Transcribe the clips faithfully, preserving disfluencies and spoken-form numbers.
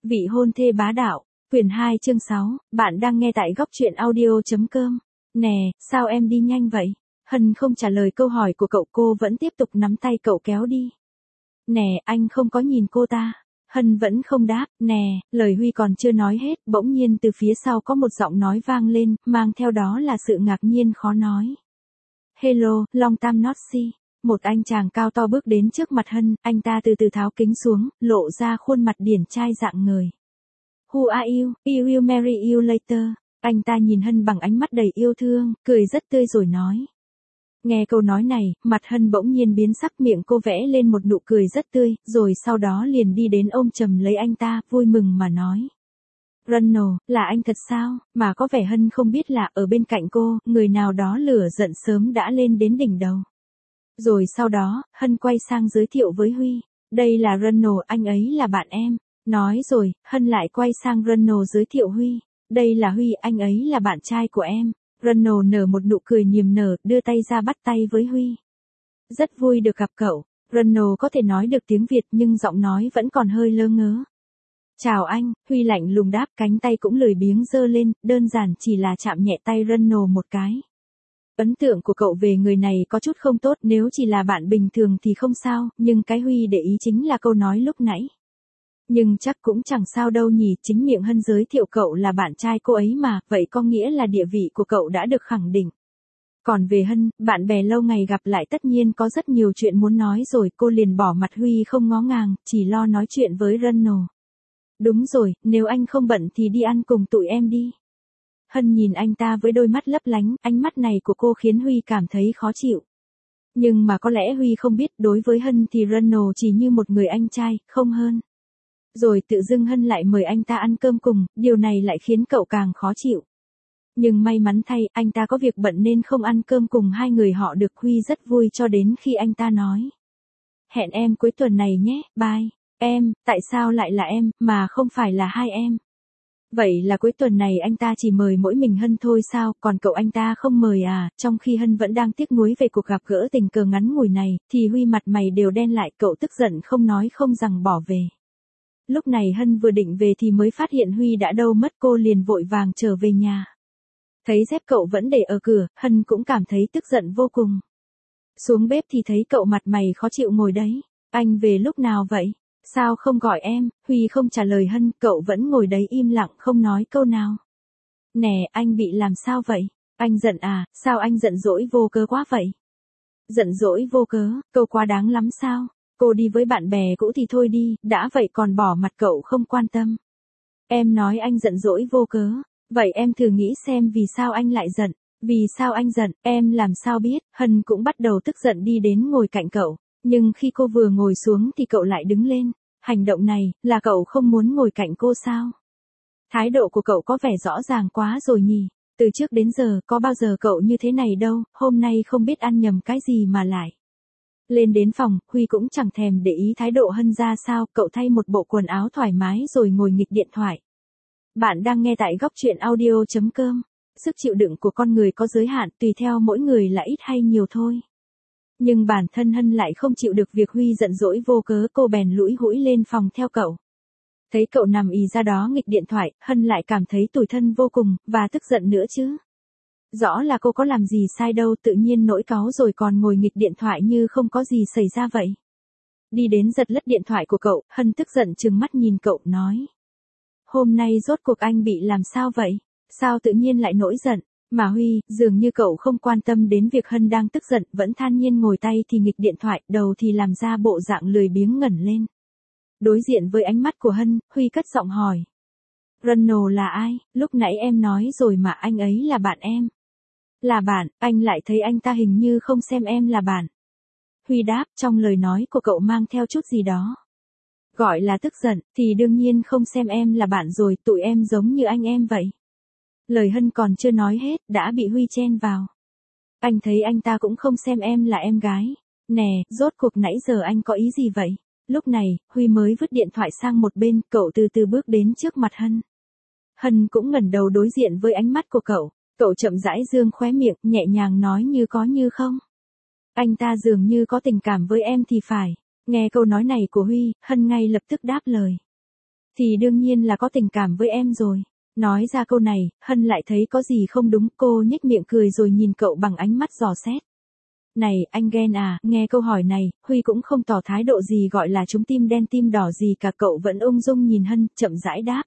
Vị hôn thê bá đạo, quyển hai chương sáu, bạn đang nghe tại góc truyện audio.com. Nè, sao em đi nhanh vậy? Hân không trả lời câu hỏi của cậu, cô vẫn tiếp tục nắm tay cậu kéo đi. Nè, anh không có nhìn cô ta. Hân vẫn không đáp, nè, lời Huy còn chưa nói hết, bỗng nhiên từ phía sau có một giọng nói vang lên, mang theo đó là sự ngạc nhiên khó nói. Hello, long time not see. Một anh chàng cao to bước đến trước mặt Hân, anh ta từ từ tháo kính xuống, lộ ra khuôn mặt điển trai rạng ngời. Who are you? I will marry you later. Anh ta nhìn Hân bằng ánh mắt đầy yêu thương, cười rất tươi rồi nói. Nghe câu nói này, mặt Hân bỗng nhiên biến sắc, miệng cô vẽ lên một nụ cười rất tươi, rồi sau đó liền đi đến ôm chầm lấy anh ta, vui mừng mà nói. Ronald, là anh thật sao? Mà có vẻ Hân không biết là ở bên cạnh cô, người nào đó lửa giận sớm đã lên đến đỉnh đầu. Rồi sau đó, Hân quay sang giới thiệu với Huy. Đây là Ronald, anh ấy là bạn em. Nói rồi, Hân lại quay sang Ronald giới thiệu Huy. Đây là Huy, anh ấy là bạn trai của em. Ronald nở một nụ cười niềm nở, đưa tay ra bắt tay với Huy. Rất vui được gặp cậu. Ronald có thể nói được tiếng Việt nhưng giọng nói vẫn còn hơi lơ ngớ. Chào anh, Huy lạnh lùng đáp, cánh tay cũng lười biếng giơ lên, đơn giản chỉ là chạm nhẹ tay Ronald một cái. Ấn tượng của cậu về người này có chút không tốt, nếu chỉ là bạn bình thường thì không sao, nhưng cái Huy để ý chính là câu nói lúc nãy. Nhưng chắc cũng chẳng sao đâu nhỉ, chính miệng Hân giới thiệu cậu là bạn trai cô ấy mà, vậy có nghĩa là địa vị của cậu đã được khẳng định. Còn về Hân, bạn bè lâu ngày gặp lại tất nhiên có rất nhiều chuyện muốn nói rồi, cô liền bỏ mặt Huy không ngó ngàng, chỉ lo nói chuyện với Ronald. Đúng rồi, nếu anh không bận thì đi ăn cùng tụi em đi. Hân nhìn anh ta với đôi mắt lấp lánh, ánh mắt này của cô khiến Huy cảm thấy khó chịu. Nhưng mà có lẽ Huy không biết, đối với Hân thì Ronald chỉ như một người anh trai, không hơn. Rồi tự dưng Hân lại mời anh ta ăn cơm cùng, điều này lại khiến cậu càng khó chịu. Nhưng may mắn thay, anh ta có việc bận nên không ăn cơm cùng hai người họ được. Huy rất vui cho đến khi anh ta nói. Hẹn em cuối tuần này nhé, bye. Em, tại sao lại là em, mà không phải là hai em? Vậy là cuối tuần này anh ta chỉ mời mỗi mình Hân thôi sao, còn cậu anh ta không mời à? Trong khi Hân vẫn đang tiếc nuối về cuộc gặp gỡ tình cờ ngắn ngủi này, thì Huy mặt mày đều đen lại, cậu tức giận không nói không rằng bỏ về. Lúc này Hân vừa định về thì mới phát hiện Huy đã đâu mất, cô liền vội vàng trở về nhà. Thấy dép cậu vẫn để ở cửa, Hân cũng cảm thấy tức giận vô cùng. Xuống bếp thì thấy cậu mặt mày khó chịu ngồi đấy. Anh về lúc nào vậy? Sao không gọi em? Huy không trả lời Hân, cậu vẫn ngồi đấy im lặng không nói câu nào. Nè, anh bị làm sao vậy? Anh giận à, sao anh giận dỗi vô cớ quá vậy? Giận dỗi vô cớ, câu quá đáng lắm sao? Cô đi với bạn bè cũ thì thôi đi, đã vậy còn bỏ mặt cậu không quan tâm. Em nói anh giận dỗi vô cớ, vậy em thử nghĩ xem vì sao anh lại giận, vì sao anh giận, em làm sao biết? Hân cũng bắt đầu tức giận đi đến ngồi cạnh cậu. Nhưng khi cô vừa ngồi xuống thì cậu lại đứng lên. Hành động này, là cậu không muốn ngồi cạnh cô sao? Thái độ của cậu có vẻ rõ ràng quá rồi nhỉ? Từ trước đến giờ, có bao giờ cậu như thế này đâu, hôm nay không biết ăn nhầm cái gì mà lại. Lên đến phòng, Huy cũng chẳng thèm để ý thái độ Hân ra sao, cậu thay một bộ quần áo thoải mái rồi ngồi nghịch điện thoại. Bạn đang nghe tại góc truyện audio.com. Sức chịu đựng của con người có giới hạn, tùy theo mỗi người là ít hay nhiều thôi. Nhưng bản thân Hân lại không chịu được việc Huy giận dỗi vô cớ, cô bèn lũi hũi lên phòng theo cậu. Thấy cậu nằm ì ra đó nghịch điện thoại, Hân lại cảm thấy tủi thân vô cùng, và tức giận nữa chứ. Rõ là cô có làm gì sai đâu, tự nhiên nỗi cáu rồi còn ngồi nghịch điện thoại như không có gì xảy ra vậy. Đi đến giật lất điện thoại của cậu, Hân tức giận trừng mắt nhìn cậu, nói. Hôm nay rốt cuộc anh bị làm sao vậy? Sao tự nhiên lại nổi giận? Mà Huy, dường như cậu không quan tâm đến việc Hân đang tức giận, vẫn than nhiên ngồi tay thì nghịch điện thoại, đầu thì làm ra bộ dạng lười biếng ngẩng lên. Đối diện với ánh mắt của Hân, Huy cất giọng hỏi. Ronald là ai? Lúc nãy em nói rồi mà anh ấy là bạn em. Là bạn, anh lại thấy anh ta hình như không xem em là bạn. Huy đáp, trong lời nói của cậu mang theo chút gì đó. Gọi là tức giận, thì đương nhiên không xem em là bạn rồi, tụi em giống như anh em vậy. Lời Hân còn chưa nói hết, đã bị Huy chen vào. Anh thấy anh ta cũng không xem em là em gái. Nè, rốt cuộc nãy giờ anh có ý gì vậy? Lúc này, Huy mới vứt điện thoại sang một bên, cậu từ từ bước đến trước mặt Hân. Hân cũng ngẩng đầu đối diện với ánh mắt của cậu. Cậu chậm rãi dương khóe miệng, nhẹ nhàng nói như có như không. Anh ta dường như có tình cảm với em thì phải. Nghe câu nói này của Huy, Hân ngay lập tức đáp lời. Thì đương nhiên là có tình cảm với em rồi. Nói ra câu này, Hân lại thấy có gì không đúng, cô nhếch miệng cười rồi nhìn cậu bằng ánh mắt dò xét. Này, anh ghen à, nghe câu hỏi này, Huy cũng không tỏ thái độ gì gọi là trúng tim đen tim đỏ gì cả, cậu vẫn ung dung nhìn Hân, chậm rãi đáp.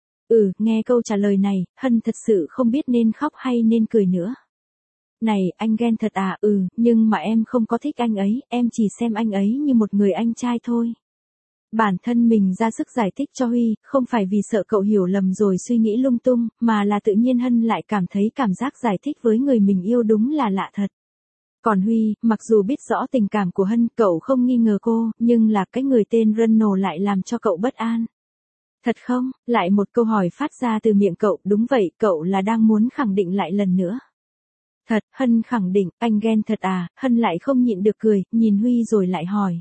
Ừ, nghe câu trả lời này, Hân thật sự không biết nên khóc hay nên cười nữa. Này, anh ghen thật à, ừ, nhưng mà em không có thích anh ấy, em chỉ xem anh ấy như một người anh trai thôi. Bản thân mình ra sức giải thích cho Huy, không phải vì sợ cậu hiểu lầm rồi suy nghĩ lung tung, mà là tự nhiên Hân lại cảm thấy cảm giác giải thích với người mình yêu đúng là lạ thật. Còn Huy, mặc dù biết rõ tình cảm của Hân, cậu không nghi ngờ cô, nhưng là cái người tên Ronald lại làm cho cậu bất an. Thật không? Lại một câu hỏi phát ra từ miệng cậu, đúng vậy, cậu là đang muốn khẳng định lại lần nữa. Thật, Hân khẳng định, anh ghen thật à, Hân lại không nhịn được cười, nhìn Huy rồi lại hỏi.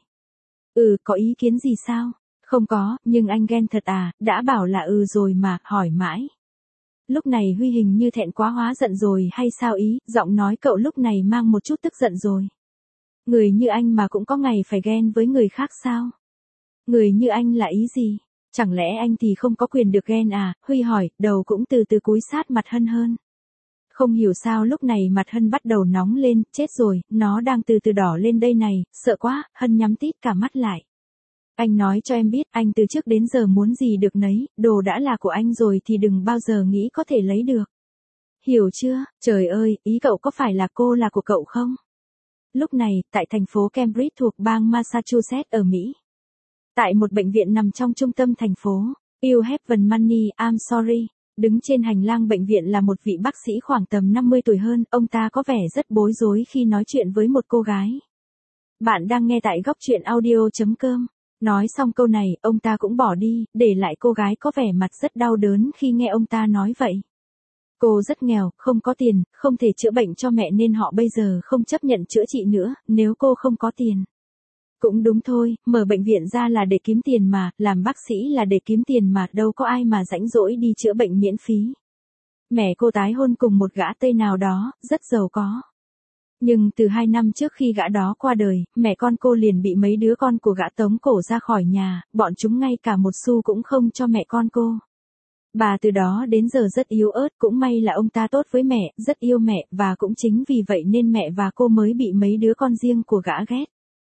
Ừ, có ý kiến gì sao? Không có, nhưng anh ghen thật à, đã bảo là ừ rồi mà, hỏi mãi. Lúc này Huy hình như thẹn quá hóa giận rồi hay sao ý, giọng nói cậu lúc này mang một chút tức giận rồi. Người như anh mà cũng có ngày phải ghen với người khác sao? Người như anh là ý gì? Chẳng lẽ anh thì không có quyền được ghen à? Huy hỏi, đầu cũng từ từ cúi sát mặt Hân hơn. Không hiểu sao lúc này mặt Hân bắt đầu nóng lên, chết rồi, nó đang từ từ đỏ lên đây này, sợ quá, Hân nhắm tít cả mắt lại. Anh nói cho em biết, anh từ trước đến giờ muốn gì được nấy, đồ đã là của anh rồi thì đừng bao giờ nghĩ có thể lấy được. Hiểu chưa? Trời ơi, ý cậu có phải là cô là của cậu không? Lúc này, tại thành phố Cambridge thuộc bang Massachusetts ở Mỹ. Tại một bệnh viện nằm trong trung tâm thành phố, You have money, I'm sorry. Đứng trên hành lang bệnh viện là một vị bác sĩ khoảng tầm năm mươi tuổi hơn, ông ta có vẻ rất bối rối khi nói chuyện với một cô gái. Bạn đang nghe tại góc truyện audio chấm com. Nói xong câu này, ông ta cũng bỏ đi, để lại cô gái có vẻ mặt rất đau đớn khi nghe ông ta nói vậy. Cô rất nghèo, không có tiền, không thể chữa bệnh cho mẹ nên họ bây giờ không chấp nhận chữa trị nữa, nếu cô không có tiền. Cũng đúng thôi, mở bệnh viện ra là để kiếm tiền mà, làm bác sĩ là để kiếm tiền mà, đâu có ai mà rảnh rỗi đi chữa bệnh miễn phí. Mẹ cô tái hôn cùng một gã Tây nào đó, rất giàu có. Nhưng từ hai năm trước khi gã đó qua đời, mẹ con cô liền bị mấy đứa con của gã tống cổ ra khỏi nhà, bọn chúng ngay cả một xu cũng không cho mẹ con cô. Bà từ đó đến giờ rất yếu ớt, cũng may là ông ta tốt với mẹ, rất yêu mẹ, và cũng chính vì vậy nên mẹ và cô mới bị mấy đứa con riêng của gã ghét.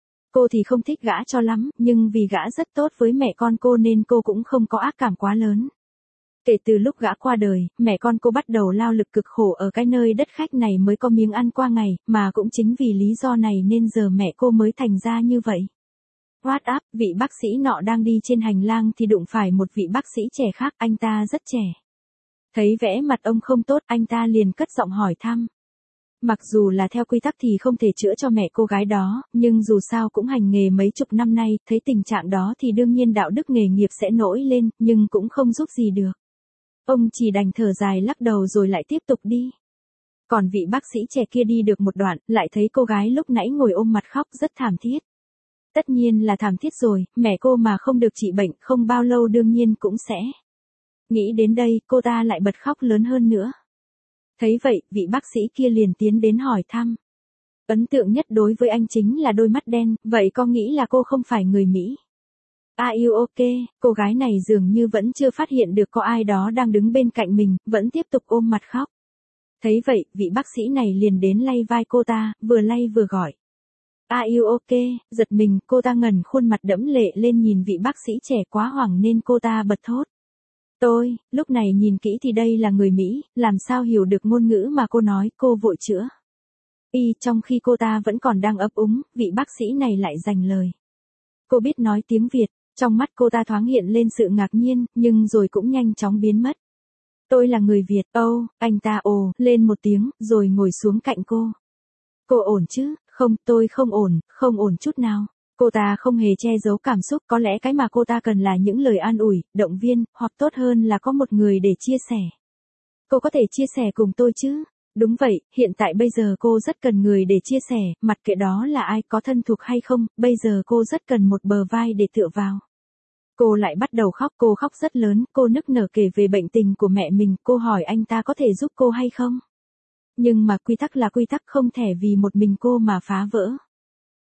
Cô thì không thích gã cho lắm, nhưng vì gã rất tốt với mẹ con cô nên cô cũng không có ác cảm quá lớn. Kể từ lúc gã qua đời, mẹ con cô bắt đầu lao lực cực khổ ở cái nơi đất khách này mới có miếng ăn qua ngày, mà cũng chính vì lý do này nên giờ mẹ cô mới thành ra như vậy. What up, vị bác sĩ nọ đang đi trên hành lang thì đụng phải một vị bác sĩ trẻ khác, anh ta rất trẻ. Thấy vẻ mặt ông không tốt, anh ta liền cất giọng hỏi thăm. Mặc dù là theo quy tắc thì không thể chữa cho mẹ cô gái đó, nhưng dù sao cũng hành nghề mấy chục năm nay, thấy tình trạng đó thì đương nhiên đạo đức nghề nghiệp sẽ nổi lên, nhưng cũng không giúp gì được. Ông chỉ đành thở dài lắc đầu rồi lại tiếp tục đi. Còn vị bác sĩ trẻ kia đi được một đoạn, lại thấy cô gái lúc nãy ngồi ôm mặt khóc rất thảm thiết. Tất nhiên là thảm thiết rồi, mẹ cô mà không được trị bệnh không bao lâu đương nhiên cũng sẽ. Nghĩ đến đây, cô ta lại bật khóc lớn hơn nữa. Thấy vậy, vị bác sĩ kia liền tiến đến hỏi thăm. Ấn tượng nhất đối với anh chính là đôi mắt đen, vậy con nghĩ là cô không phải người Mỹ. Are you okay? Cô gái này dường như vẫn chưa phát hiện được có ai đó đang đứng bên cạnh mình, vẫn tiếp tục ôm mặt khóc. Thấy vậy, vị bác sĩ này liền đến lay vai cô ta, vừa lay vừa gọi. Are you okay? Giật mình, cô ta ngẩng khuôn mặt đẫm lệ lên nhìn vị bác sĩ trẻ quá hoảng nên cô ta bật thốt. Tôi, lúc này nhìn kỹ thì đây là người Mỹ, làm sao hiểu được ngôn ngữ mà cô nói, cô vội chữa. Y, trong khi cô ta vẫn còn đang ấp úng, vị bác sĩ này lại dành lời. Cô biết nói tiếng Việt, trong mắt cô ta thoáng hiện lên sự ngạc nhiên, nhưng rồi cũng nhanh chóng biến mất. Tôi là người Việt, âu, oh, anh ta ồ, lên một tiếng, rồi ngồi xuống cạnh cô. Cô ổn chứ? Không, tôi không ổn, không ổn chút nào. Cô ta không hề che giấu cảm xúc, có lẽ cái mà cô ta cần là những lời an ủi, động viên, hoặc tốt hơn là có một người để chia sẻ. Cô có thể chia sẻ cùng tôi chứ? Đúng vậy, hiện tại bây giờ cô rất cần người để chia sẻ, mặc kệ đó là ai, có thân thuộc hay không, bây giờ cô rất cần một bờ vai để tựa vào. Cô lại bắt đầu khóc, cô khóc rất lớn, cô nức nở kể về bệnh tình của mẹ mình, cô hỏi anh ta có thể giúp cô hay không? Nhưng mà quy tắc là quy tắc, không thể vì một mình cô mà phá vỡ.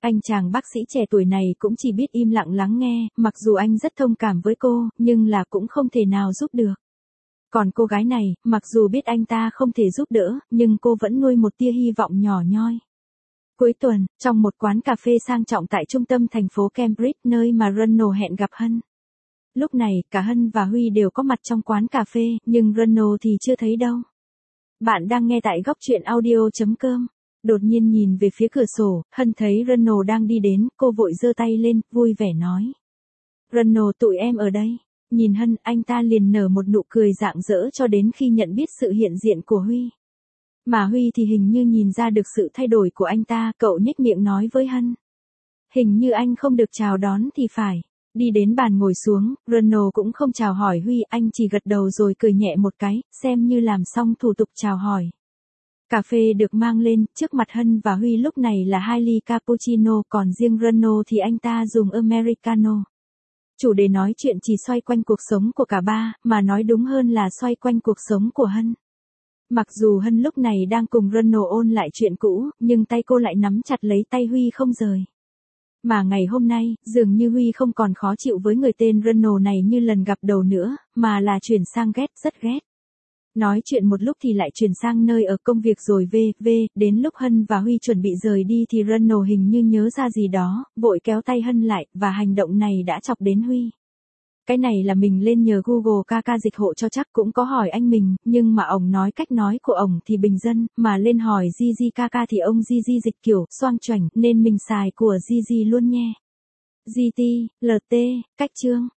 Anh chàng bác sĩ trẻ tuổi này cũng chỉ biết im lặng lắng nghe, mặc dù anh rất thông cảm với cô, nhưng là cũng không thể nào giúp được. Còn cô gái này, mặc dù biết anh ta không thể giúp đỡ, nhưng cô vẫn nuôi một tia hy vọng nhỏ nhoi. Cuối tuần, trong một quán cà phê sang trọng tại trung tâm thành phố Cambridge, nơi mà Ronald hẹn gặp Hân. Lúc này, cả Hân và Huy đều có mặt trong quán cà phê, nhưng Ronald thì chưa thấy đâu. Bạn đang nghe tại góc truyện audio chấm com. Đột nhiên nhìn về phía cửa sổ, Hân thấy Ronald đang đi đến, cô vội giơ tay lên, vui vẻ nói. Ronald, tụi em ở đây. Nhìn Hân, anh ta liền nở một nụ cười rạng rỡ cho đến khi nhận biết sự hiện diện của Huy. Mà Huy thì hình như nhìn ra được sự thay đổi của anh ta, cậu nhếch miệng nói với Hân. Hình như anh không được chào đón thì phải. Đi đến bàn ngồi xuống, Ronald cũng không chào hỏi Huy, anh chỉ gật đầu rồi cười nhẹ một cái, xem như làm xong thủ tục chào hỏi. Cà phê được mang lên, trước mặt Hân và Huy lúc này là hai ly cappuccino, còn riêng Ronald thì anh ta dùng Americano. Chủ đề nói chuyện chỉ xoay quanh cuộc sống của cả ba, mà nói đúng hơn là xoay quanh cuộc sống của Hân. Mặc dù Hân lúc này đang cùng Ronald ôn lại chuyện cũ, nhưng tay cô lại nắm chặt lấy tay Huy không rời. Mà ngày hôm nay, dường như Huy không còn khó chịu với người tên Ronald này như lần gặp đầu nữa, mà là chuyển sang ghét, rất ghét. Nói chuyện một lúc thì lại chuyển sang nơi ở công việc rồi về, về, đến lúc Hân và Huy chuẩn bị rời đi thì Ronald hình như nhớ ra gì đó, vội kéo tay Hân lại, và hành động này đã chọc đến Huy. Cái này là mình lên nhờ Google ca ca dịch hộ cho chắc, cũng có hỏi anh mình, nhưng mà ông nói cách nói của ông thì bình dân, mà lên hỏi Gigi ca ca thì ông Gigi dịch kiểu xoang choảnh, nên mình xài của Gigi luôn nhé. giê tê, lờ tê, cách chương.